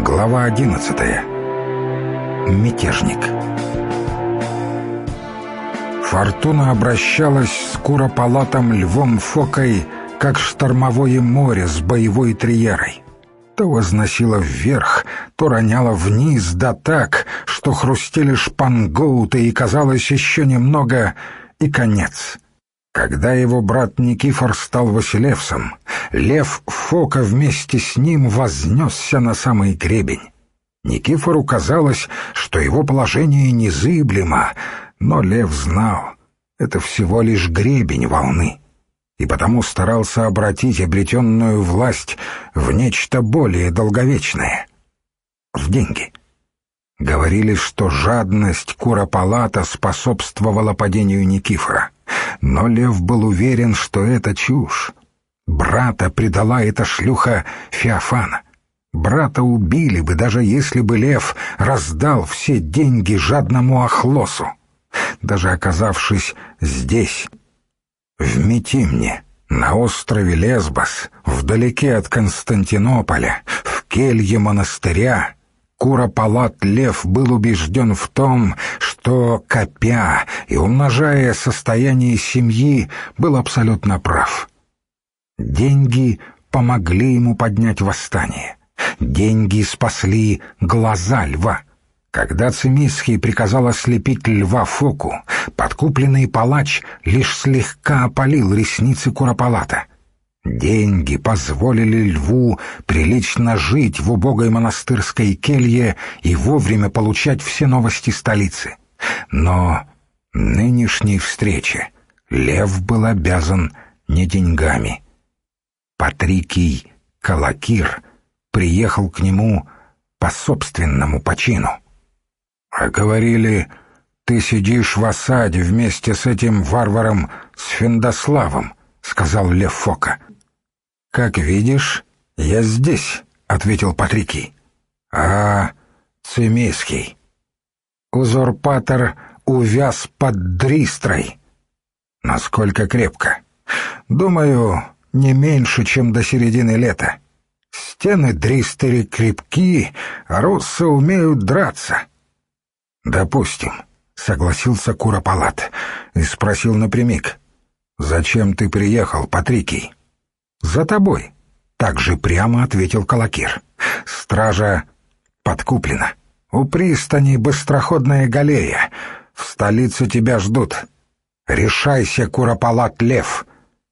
Глава 11. Мятежник. Фортуна обращалась с куропалатом Львом Фокой, как штормовое море с боевой триерой. То возносила вверх, то роняла вниз, да так, что хрустели шпангоуты, и казалось еще немного, и конец. Когда его брат Никифор стал Василевсом, Лев Фока вместе с ним вознесся на самый гребень. Никифору казалось, что его положение незыблемо, но Лев знал, это всего лишь гребень волны, и потому старался обратить обретенную власть в нечто более долговечное — в деньги. Говорили, что жадность куропалата способствовала падению Никифора, но Лев был уверен, что это чушь. Брата предала эта шлюха Феофана. Брата убили бы, даже если бы Лев раздал все деньги жадному Ахлосу. Даже оказавшись здесь, в Митимне, на острове Лесбос, вдалеке от Константинополя, в келье монастыря, куропалат Лев был убежден в том, что, копя и умножая состояние семьи, был абсолютно прав. Деньги помогли ему поднять восстание. Деньги спасли глаза льва. Когда Цимисхий приказал ослепить Льва Фоку, подкупленный палач лишь слегка опалил ресницы куропалата. Деньги позволили Льву прилично жить в убогой монастырской келье и вовремя получать все новости столицы. Но нынешней встрече Лев был обязан не деньгами. Патрикий Калакир приехал к нему по собственному почину. «А говорили, ты сидишь в осаде вместе с этим варваром Сфиндославом», — сказал Лев Фока. «Как видишь, я здесь», — ответил Патрикий. «А Цимисхий? Узурпатор увяз под Дристрой». «Насколько крепко?» «Думаю, не меньше, чем до середины лета. Стены Дристери крепки, а руссы умеют драться». «Допустим», — согласился куропалат и спросил напрямик. «Зачем ты приехал, Патрикий?» «За тобой», — так же прямо ответил Калакир. «Стража подкуплена. У пристани быстроходная галея. В столице тебя ждут. Решайся, куропалат Лев».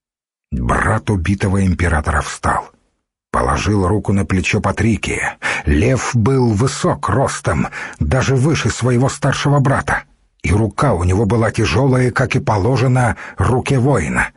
Брат убитого императора встал. Положил руку на плечо Патрикия. Лев был высок ростом, даже выше своего старшего брата, и рука у него была тяжелая, как и положено руке воина.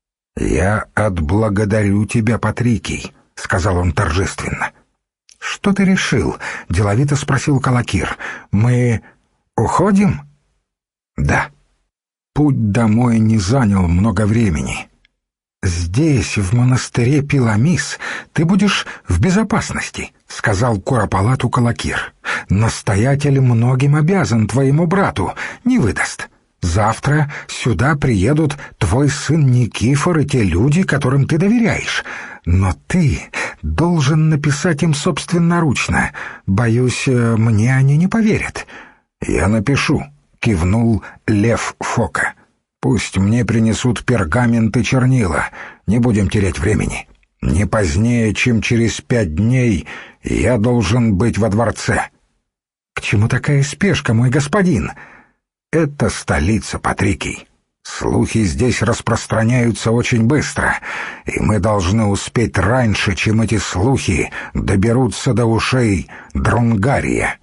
«Я отблагодарю тебя, Патрикий», — сказал он торжественно. «Что ты решил?» — деловито спросил Калакир. «Мы уходим?» «Да». Путь домой не занял много времени. «Здесь, в монастыре Пиламис, ты будешь в безопасности», — сказал куропалату Калакир. «Настоятель многим обязан твоему брату, не выдаст. Завтра сюда приедут твой сын Никифор и те люди, которым ты доверяешь. Но ты должен написать им собственноручно. Боюсь, мне они не поверят». «Я напишу», — кивнул Лев Фока. «Пусть мне принесут пергамент и чернила. Не будем терять времени. Не позднее, чем через 5 дней я должен быть во дворце». «К чему такая спешка, мой господин?» «Это столица, Патрикий. Слухи здесь распространяются очень быстро, и мы должны успеть раньше, чем эти слухи доберутся до ушей Друнгария».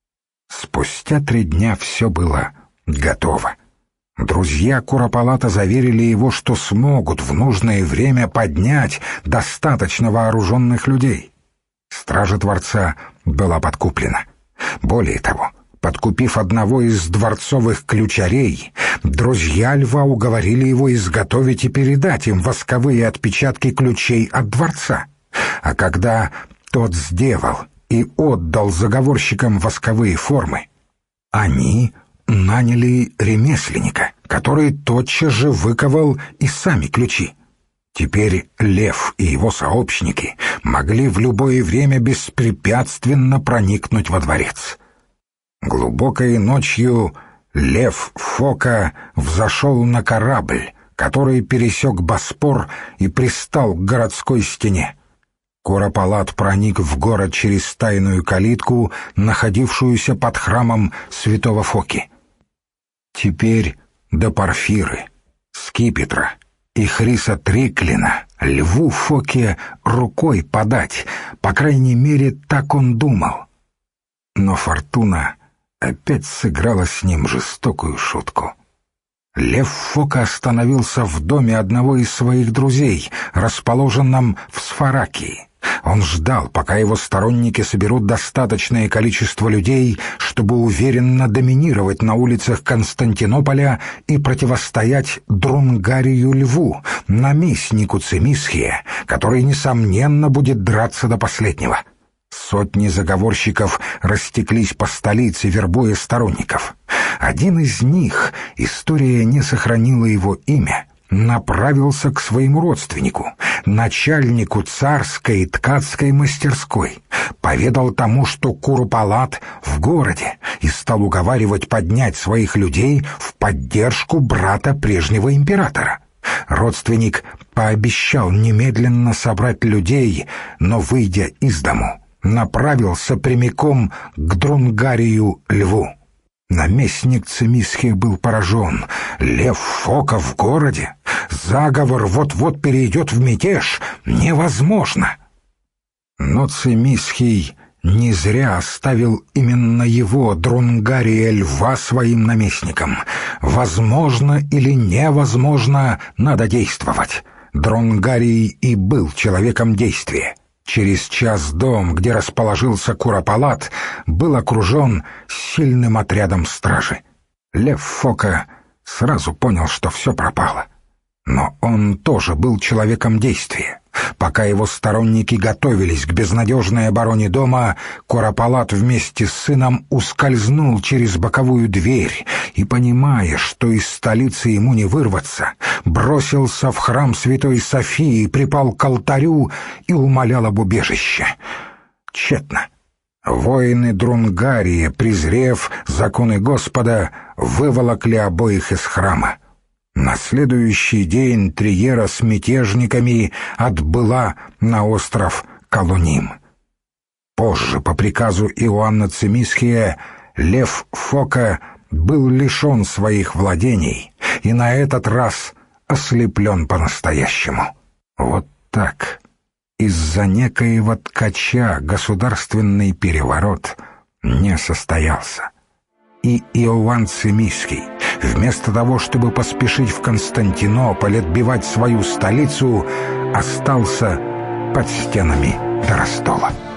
Спустя 3 дня все было готово. Друзья куропалата заверили его, что смогут в нужное время поднять достаточно вооруженных людей. Стража дворца была подкуплена. Более того, подкупив одного из дворцовых ключарей, друзья Льва уговорили его изготовить и передать им восковые отпечатки ключей от дворца. А когда тот сделал и отдал заговорщикам восковые формы, они наняли ремесленника, который тотчас же выковал и сами ключи. Теперь Лев и его сообщники могли в любое время беспрепятственно проникнуть во дворец. Глубокой ночью Лев Фока взошел на корабль, который пересек Боспор и пристал к городской стене. Куропалат проник в город через тайную калитку, находившуюся под храмом святого Фоки. Теперь до Порфиры, Скипетра и Хриса Триклина Льву Фоке рукой подать, по крайней мере, так он думал. Но фортуна опять сыграла с ним жестокую шутку. Лев Фока остановился в доме одного из своих друзей, расположенном в Сфаракии. Он ждал, пока его сторонники соберут достаточное количество людей, чтобы уверенно доминировать на улицах Константинополя и противостоять Друнгарию Льву, наместнику Цимисхия, который, несомненно, будет драться до последнего. Сотни заговорщиков растеклись по столице, вербуя сторонников. Один из них, история не сохранила его имя, направился к своему родственнику, начальнику царской ткацкой мастерской, поведал тому, что Куропалат в городе, и стал уговаривать поднять своих людей в поддержку брата прежнего императора. Родственник пообещал немедленно собрать людей, но, выйдя из дому, направился прямиком к Друнгарию Льву. Наместник Цимисхия был поражен. Лев Фока в городе? Заговор вот-вот перейдет в мятеж. Невозможно! Но Цимисхий не зря оставил именно его, Друнгария Льва, своим наместником. Возможно или невозможно, надо действовать. Друнгарий и был человеком действия. Через час дом, где расположился Куропалат, был окружен сильным отрядом стражи. Лев Фока сразу понял, что все пропало. Но он тоже был человеком действия. Пока его сторонники готовились к безнадежной обороне дома, Куропалат вместе с сыном ускользнул через боковую дверь и, понимая, что из столицы ему не вырваться, бросился в храм Святой Софии, припал к алтарю и умолял об убежище. Тщетно. Воины Друнгария, презрев законы Господа, выволокли обоих из храма. На следующий день Триера с мятежниками отбыла на остров Колуним. Позже, по приказу Иоанна Цимисхия, Лев Фока был лишен своих владений и на этот раз ослеплен по-настоящему. Вот так. Из-за некоего ткача государственный переворот не состоялся. И Иоанн Цимисхий, вместо того, чтобы поспешить в Константинополь отбивать свою столицу, остался под стенами Доростола.